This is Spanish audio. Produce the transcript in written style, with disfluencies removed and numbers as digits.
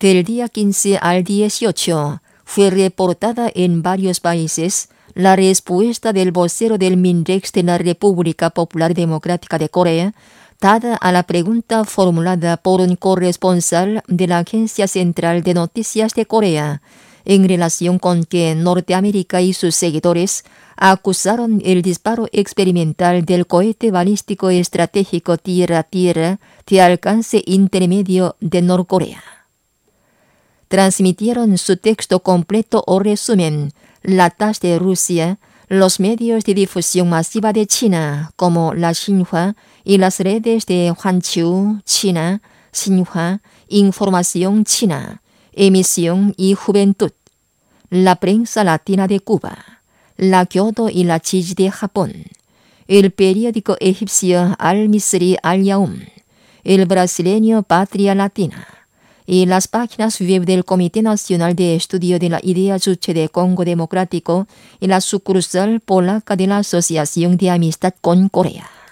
Del día 15 al 18 fue reportada en varios países la respuesta del vocero del MINREX de la República Popular Democrática de Corea, dada a la pregunta formulada por un corresponsal de la Agencia Central de Noticias de Corea, en relación con que Norteamérica y sus seguidores acusaron el disparo experimental del cohete balístico estratégico tierra-tierra de alcance intermedio de Norcorea. Transmitieron su texto completo o resumen la TASS de Rusia, los medios de difusión masiva de China, como la Xinhua, y las redes de Huanqiu, China, Xinhua, Información China, Emisión y Juventud, la prensa latina de Cuba, la Kyodo y la Chiji de Japón, el periódico egipcio Al-Misri Al-Yaum, el brasileño Patria Latina, y las páginas web del Comité Nacional de Estudio de la Idea Juche de Congo Democrático y la sucursal polaca de la Asociación de Amistad con Corea.